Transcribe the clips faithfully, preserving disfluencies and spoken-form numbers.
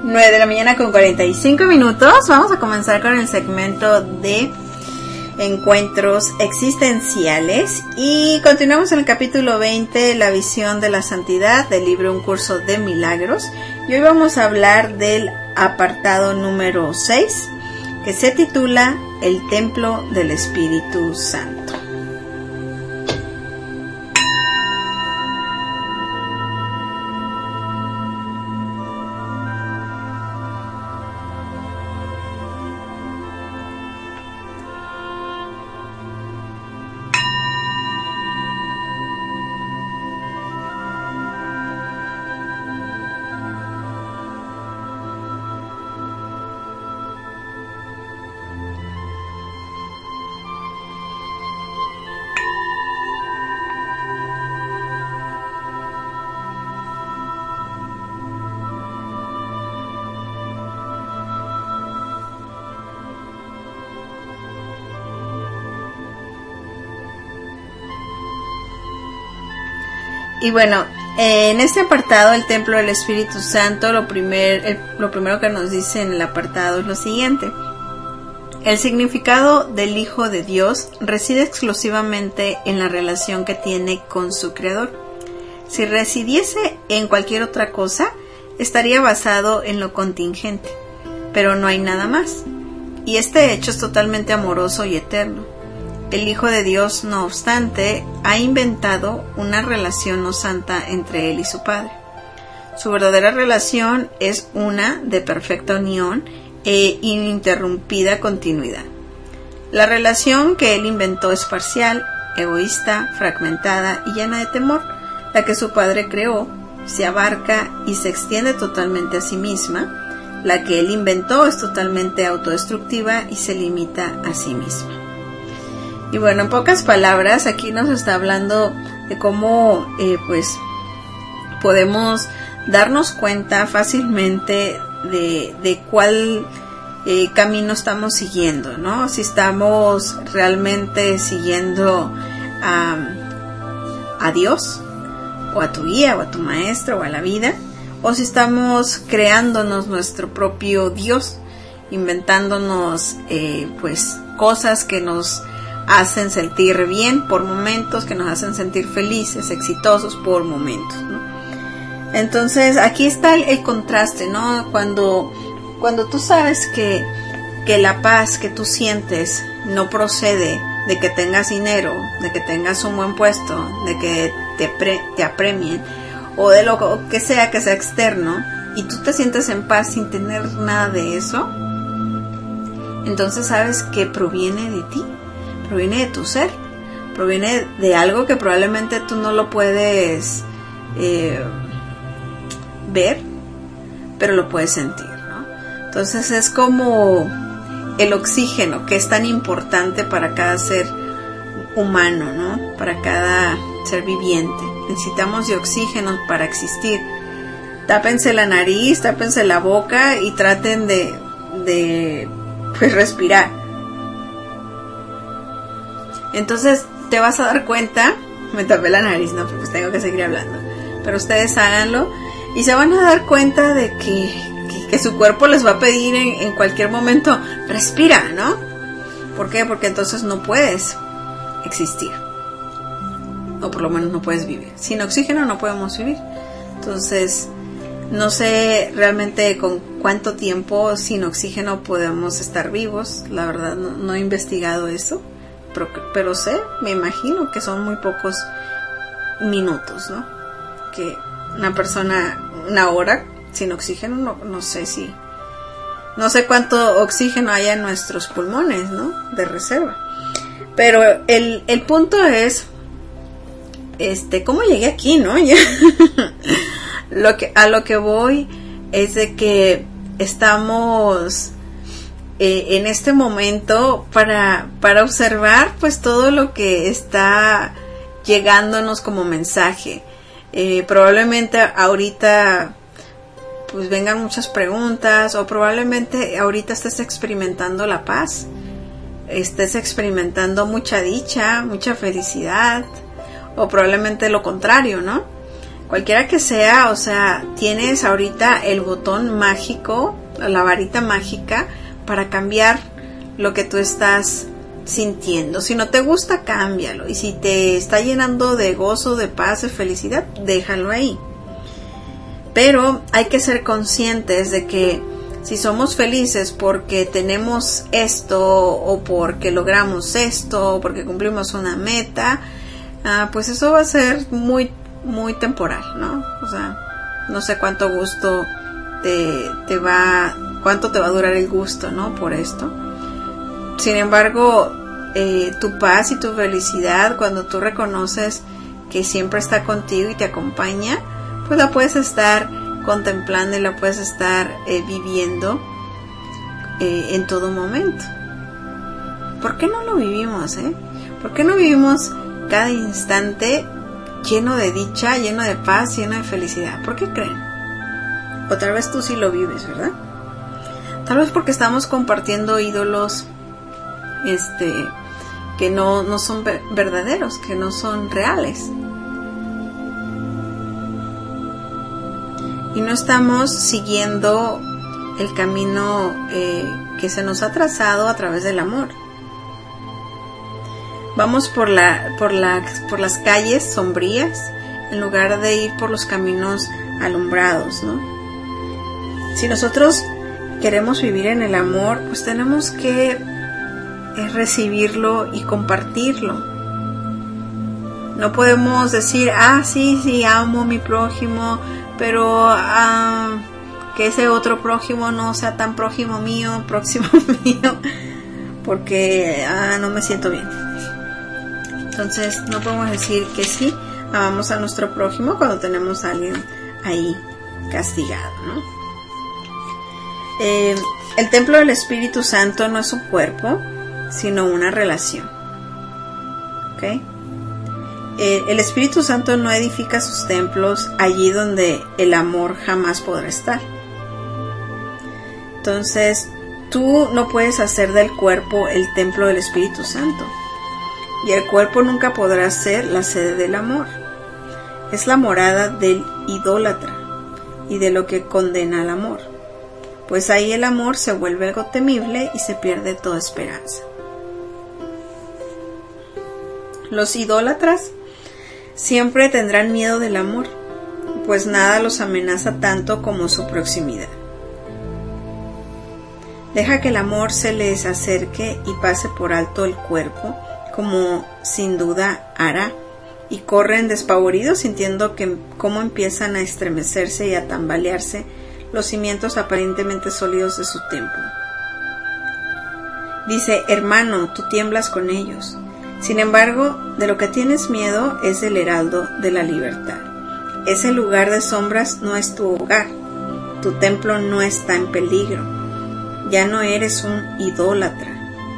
nueve de la mañana con cuarenta y cinco minutos. Vamos a comenzar con el segmento de encuentros existenciales y continuamos en el capítulo veinte, la visión de la santidad, del libro Un curso de milagros, y hoy vamos a hablar del apartado número seis, que se titula El templo del Espíritu Santo. Y bueno, en este apartado, el templo del Espíritu Santo, lo, primer, el, lo primero que nos dice en el apartado es lo siguiente. El significado del Hijo de Dios reside exclusivamente en la relación que tiene con su Creador. Si residiese en cualquier otra cosa, estaría basado en lo contingente, pero no hay nada más. Y este hecho es totalmente amoroso y eterno. El Hijo de Dios, no obstante, ha inventado una relación no santa entre Él y su Padre. Su verdadera relación es una de perfecta unión e ininterrumpida continuidad. La relación que Él inventó es parcial, egoísta, fragmentada y llena de temor. La que su Padre creó se abarca y se extiende totalmente a sí misma. La que Él inventó es totalmente autodestructiva y se limita a sí misma. Y bueno, en pocas palabras, aquí nos está hablando de cómo eh, pues podemos darnos cuenta fácilmente de, de cuál eh, camino estamos siguiendo, ¿no? Si estamos realmente siguiendo a, a Dios, o a tu guía, o a tu maestro, o a la vida, o si estamos creándonos nuestro propio Dios, inventándonos eh, pues cosas que nos hacen sentir bien por momentos, que nos hacen sentir felices, exitosos por momentos, ¿no? Entonces aquí está el, el contraste, ¿no? Cuando, cuando tú sabes que, que la paz que tú sientes no procede de que tengas dinero, de que tengas un buen puesto, de que te, pre, te apremien, o de lo que sea que sea externo, y tú te sientes en paz sin tener nada de eso, entonces sabes que proviene de ti. Proviene de tu ser, proviene de algo que probablemente tú no lo puedes eh, ver, pero lo puedes sentir, ¿no? Entonces es como el oxígeno, que es tan importante para cada ser humano, ¿no? Para cada ser viviente. Necesitamos de oxígeno para existir. Tápense la nariz, tápense la boca y traten de, de pues, respirar. Entonces te vas a dar cuenta, me tapé la nariz, no, pues tengo que seguir hablando, pero ustedes háganlo y se van a dar cuenta de que, que, que su cuerpo les va a pedir en, en cualquier momento, respira, ¿no? ¿Por qué? Porque entonces no puedes existir, o por lo menos no puedes vivir. Sin oxígeno no podemos vivir. Entonces no sé realmente con cuánto tiempo sin oxígeno podemos estar vivos, la verdad no, no he investigado eso. Pero, pero sé, me imagino que son muy pocos minutos, ¿no? Que una persona, una hora sin oxígeno, no, no sé si, no sé cuánto oxígeno hay en nuestros pulmones, ¿no? De reserva. Pero el, el punto es, este, ¿cómo llegué aquí, no? lo que, a lo que voy es de que estamos Eh, en este momento para, para observar pues todo lo que está llegándonos como mensaje. Eh, probablemente ahorita pues vengan muchas preguntas, o probablemente ahorita estés experimentando la paz, estés experimentando mucha dicha, mucha felicidad, o probablemente lo contrario, ¿no? cualquiera que sea, o sea, tienes ahorita el botón mágico, la varita mágica para cambiar lo que tú estás sintiendo. Si no te gusta, cámbialo, y si te está llenando de gozo, de paz, de felicidad, déjalo ahí. Pero hay que ser conscientes de que si somos felices porque tenemos esto, o porque logramos esto, o porque cumplimos una meta, ah, pues eso va a ser muy, muy temporal, ¿no? O sea, no sé cuánto gusto te, te va, cuánto te va a durar el gusto, ¿no? Por esto. Sin embargo, eh, tu paz y tu felicidad, cuando tú reconoces que siempre está contigo y te acompaña, pues la puedes estar contemplando y la puedes estar eh, viviendo eh, en todo momento. ¿Por qué no lo vivimos, eh? ¿Por qué no vivimos cada instante lleno de dicha, lleno de paz, lleno de felicidad? ¿Por qué creen? O tal vez tú sí lo vives, ¿verdad? Tal vez porque estamos compartiendo ídolos este que no, no son verdaderos, que no son reales. Y no estamos siguiendo el camino eh, que se nos ha trazado a través del amor. Vamos por, la, por, la, por las calles sombrías en lugar de ir por los caminos alumbrados, ¿no? Si nosotros queremos vivir en el amor, pues tenemos que eh, recibirlo y compartirlo. No podemos decir, ah, sí, sí, amo a mi prójimo, pero uh, que ese otro prójimo no sea tan prójimo mío, próximo mío, porque uh, no me siento bien. Entonces no podemos decir que sí amamos a nuestro prójimo cuando tenemos a alguien ahí castigado, ¿no? Eh, el templo del Espíritu Santo no es un cuerpo, sino una relación. ¿Ok? El Espíritu Santo no edifica sus templos allí donde el amor jamás podrá estar. Entonces, tú no puedes hacer del cuerpo el templo del Espíritu Santo. Y el cuerpo nunca podrá ser la sede del amor. Es la morada del idólatra y de lo que condena al amor. Pues ahí el amor se vuelve algo temible y se pierde toda esperanza. Los idólatras siempre tendrán miedo del amor, pues nada los amenaza tanto como su proximidad. Deja que el amor se les acerque y pase por alto el cuerpo, como sin duda hará, y corren despavoridos sintiendo que cómo empiezan a estremecerse y a tambalearse los cimientos aparentemente sólidos de su templo. Dice, hermano, tú tiemblas con ellos. Sin embargo, de lo que tienes miedo es del heraldo de la libertad. Ese lugar de sombras no es tu hogar. Tu templo no está en peligro. Ya no eres un idólatra.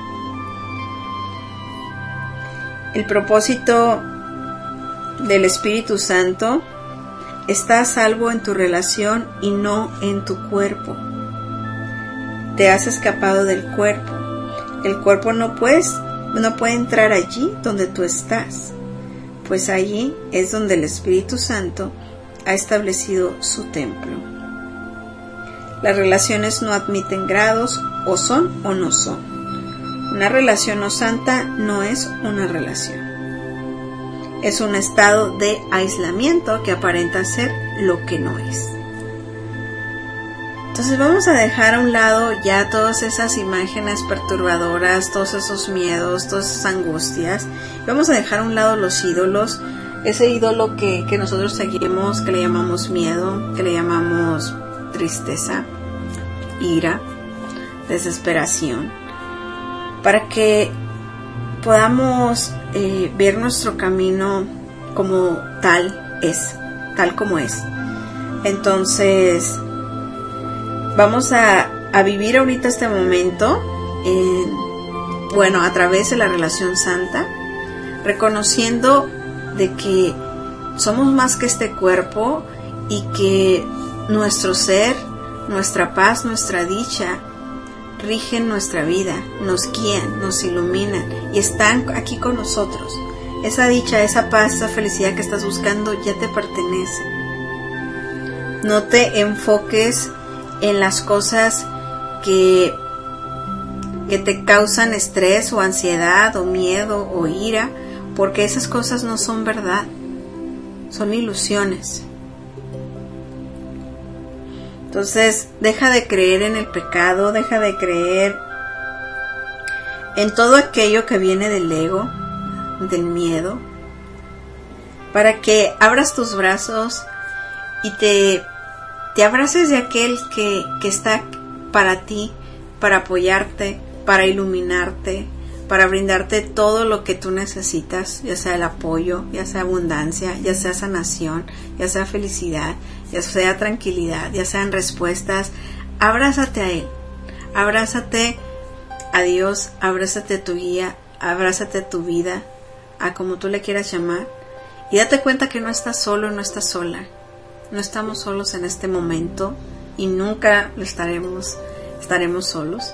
El propósito del Espíritu Santo está a salvo en tu relación y no en tu cuerpo. Te has escapado del cuerpo. El cuerpo no puedes no puede entrar allí donde tú estás, pues allí es donde el Espíritu Santo ha establecido su templo. Las relaciones no admiten grados, o son o no son. Una relación no santa no es una relación. Es un estado de aislamiento que aparenta ser lo que no es. Entonces vamos a dejar a un lado ya todas esas imágenes perturbadoras, todos esos miedos, todas esas angustias. Vamos a dejar a un lado los ídolos, ese ídolo que, que nosotros seguimos, que le llamamos miedo, que le llamamos tristeza, ira, desesperación, para que podamos eh, ver nuestro camino como tal es, tal como es. Entonces, vamos a, a vivir ahorita este momento, en, bueno, a través de la relación santa, reconociendo de que somos más que este cuerpo y que nuestro ser, nuestra paz, nuestra dicha, rigen nuestra vida, nos guían, nos iluminan y están aquí con nosotros. Esa dicha, esa paz, esa felicidad que estás buscando ya te pertenece. No te enfoques en las cosas que, que te causan estrés o ansiedad o miedo o ira, porque esas cosas no son verdad, son ilusiones. Entonces, deja de creer en el pecado, deja de creer en todo aquello que viene del ego, del miedo, para que abras tus brazos y te, te abraces de aquel que, que está para ti, para apoyarte, para iluminarte, para brindarte todo lo que tú necesitas, ya sea el apoyo, ya sea abundancia, ya sea sanación, ya sea felicidad, ya sea tranquilidad, ya sean respuestas. Abrázate a Él, abrázate a Dios, abrázate a tu guía, abrázate a tu vida, a como tú le quieras llamar, y date cuenta que no estás solo, no estás sola, no estamos solos en este momento y nunca lo estaremos, estaremos solos.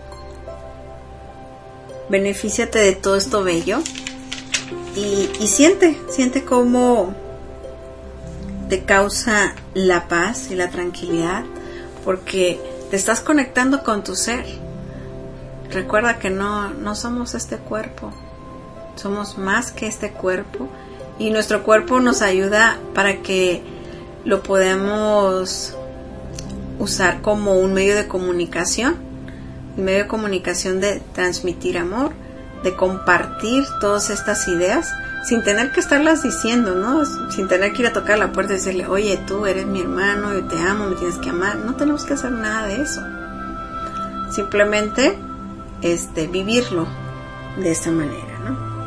Benefíciate de todo esto bello y, y siente, siente cómo te causa la paz y la tranquilidad, porque te estás conectando con tu ser. Recuerda que no, no somos este cuerpo, somos más que este cuerpo, y nuestro cuerpo nos ayuda para que lo podamos usar como un medio de comunicación, un medio de comunicación de transmitir amor, de compartir todas estas ideas, sin tener que estarlas diciendo, ¿no? Sin tener que ir a tocar la puerta y decirle, oye, tú eres mi hermano, yo te amo, me tienes que amar. No tenemos que hacer nada de eso. Simplemente este, vivirlo de esta manera, ¿no?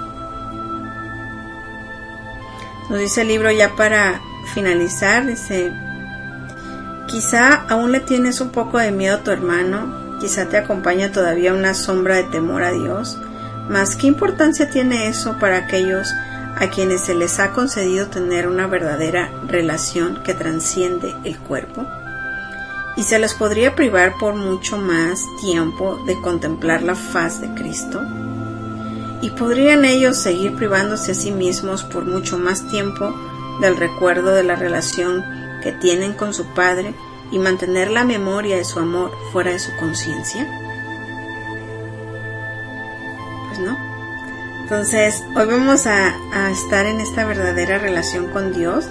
Nos dice el libro, ya para finalizar, dice, quizá aún le tienes un poco de miedo a tu hermano, quizá te acompaña todavía una sombra de temor a Dios, mas ¿qué importancia tiene eso para aquellos a quienes se les ha concedido tener una verdadera relación que trasciende el cuerpo? Y se les podría privar por mucho más tiempo de contemplar la faz de Cristo. ¿Y podrían ellos seguir privándose a sí mismos por mucho más tiempo del recuerdo de la relación que tienen con su Padre y mantener la memoria de su amor fuera de su conciencia? Pues no. Entonces, hoy vamos a, a estar en esta verdadera relación con Dios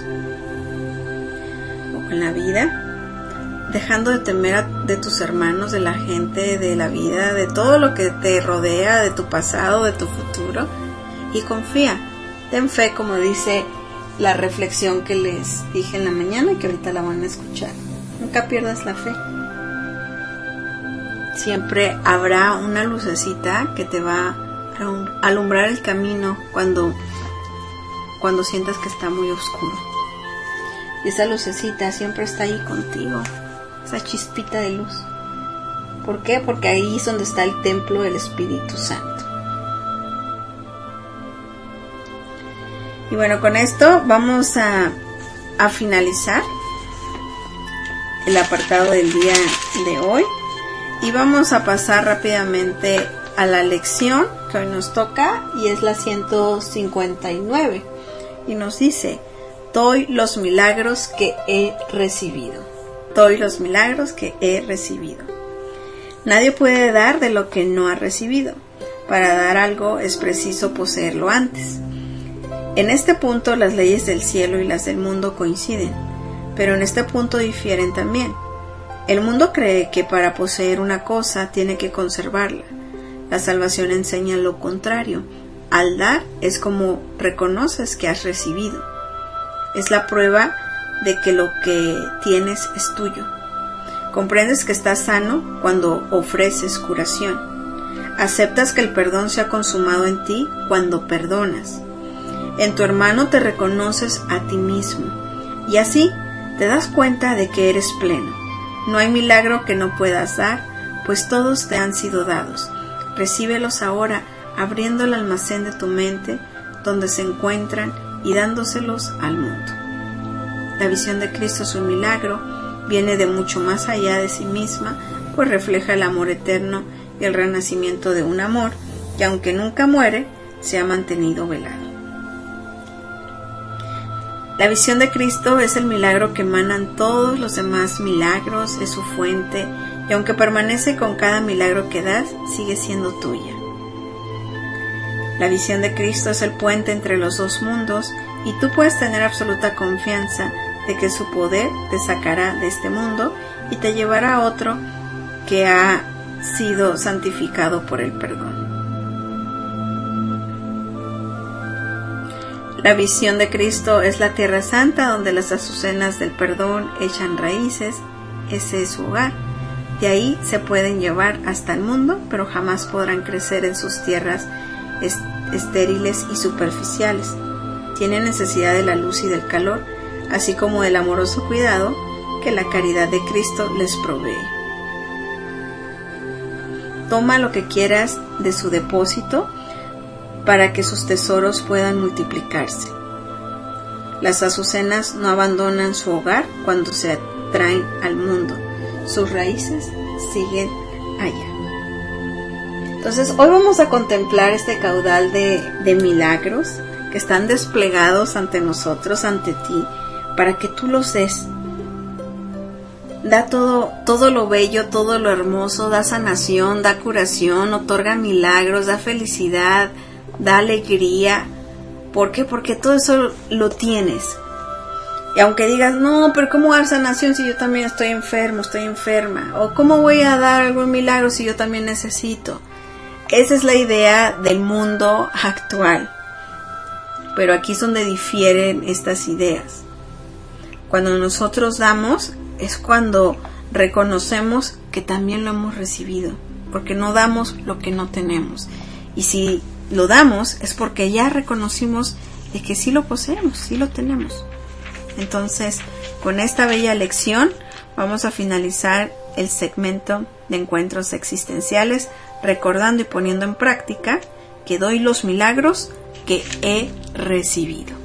o con la vida, dejando de temer a, de tus hermanos, de la gente, de la vida, de todo lo que te rodea, de tu pasado, de tu futuro, y confía, ten fe, como dice la reflexión que les dije en la mañana y que ahorita la van a escuchar. Nunca pierdas la fe. Siempre habrá una lucecita que te va a alumbrar el camino cuando, cuando sientas que está muy oscuro. Y esa lucecita siempre está ahí contigo, esa chispita de luz. ¿Por qué? Porque ahí es donde está el templo del Espíritu Santo. Y bueno, con esto vamos a, a finalizar el apartado del día de hoy y vamos a pasar rápidamente a la lección que hoy nos toca, y es la ciento cincuenta y nueve, y nos dice: doy los milagros que he recibido. Doy los milagros que he recibido. Nadie puede dar de lo que no ha recibido. Para dar algo es preciso poseerlo antes. En este punto las leyes del cielo y las del mundo coinciden, pero en este punto difieren también. El mundo cree que para poseer una cosa tiene que conservarla. La salvación enseña lo contrario. Al dar es como reconoces que has recibido. Es la prueba de que lo que tienes es tuyo. Comprendes que estás sano cuando ofreces curación. Aceptas que el perdón se ha consumado en ti cuando perdonas. En tu hermano te reconoces a ti mismo, y así te das cuenta de que eres pleno. No hay milagro que no puedas dar, pues todos te han sido dados. Recíbelos ahora, abriendo el almacén de tu mente, donde se encuentran, y dándoselos al mundo. La visión de Cristo es un milagro, viene de mucho más allá de sí misma, pues refleja el amor eterno y el renacimiento de un amor que, aunque nunca muere, se ha mantenido velado. La visión de Cristo es el milagro que emanan todos los demás milagros, es su fuente, y aunque permanece con cada milagro que das, sigue siendo tuya. La visión de Cristo es el puente entre los dos mundos, y tú puedes tener absoluta confianza de que su poder te sacará de este mundo y te llevará a otro que ha sido santificado por el perdón. La visión de Cristo es la tierra santa donde las azucenas del perdón echan raíces. Ese es su hogar. De ahí se pueden llevar hasta el mundo, pero jamás podrán crecer en sus tierras est- estériles y superficiales. Tienen necesidad de la luz y del calor, así como del amoroso cuidado que la caridad de Cristo les provee. Toma lo que quieras de su depósito para que sus tesoros puedan multiplicarse. Las azucenas no abandonan su hogar cuando se traen al mundo. Sus raíces siguen allá. Entonces, hoy vamos a contemplar este caudal de, de milagros que están desplegados ante nosotros, ante ti, para que tú los des. Da todo, todo lo bello, todo lo hermoso, da sanación, da curación, otorga milagros, da felicidad, da alegría. ¿Por qué? Porque todo eso lo tienes. Y aunque digas, no, pero ¿cómo dar sanación si yo también estoy enfermo, estoy enferma? ¿O cómo voy a dar algún milagro si yo también necesito? Esa es la idea del mundo actual. Pero aquí es donde difieren estas ideas. Cuando nosotros damos, es cuando reconocemos que también lo hemos recibido. Porque no damos lo que no tenemos. Y si lo damos, es porque ya reconocimos de que sí lo poseemos, sí lo tenemos. Entonces, con esta bella lección, vamos a finalizar el segmento de encuentros existenciales, recordando y poniendo en práctica que doy los milagros que he recibido.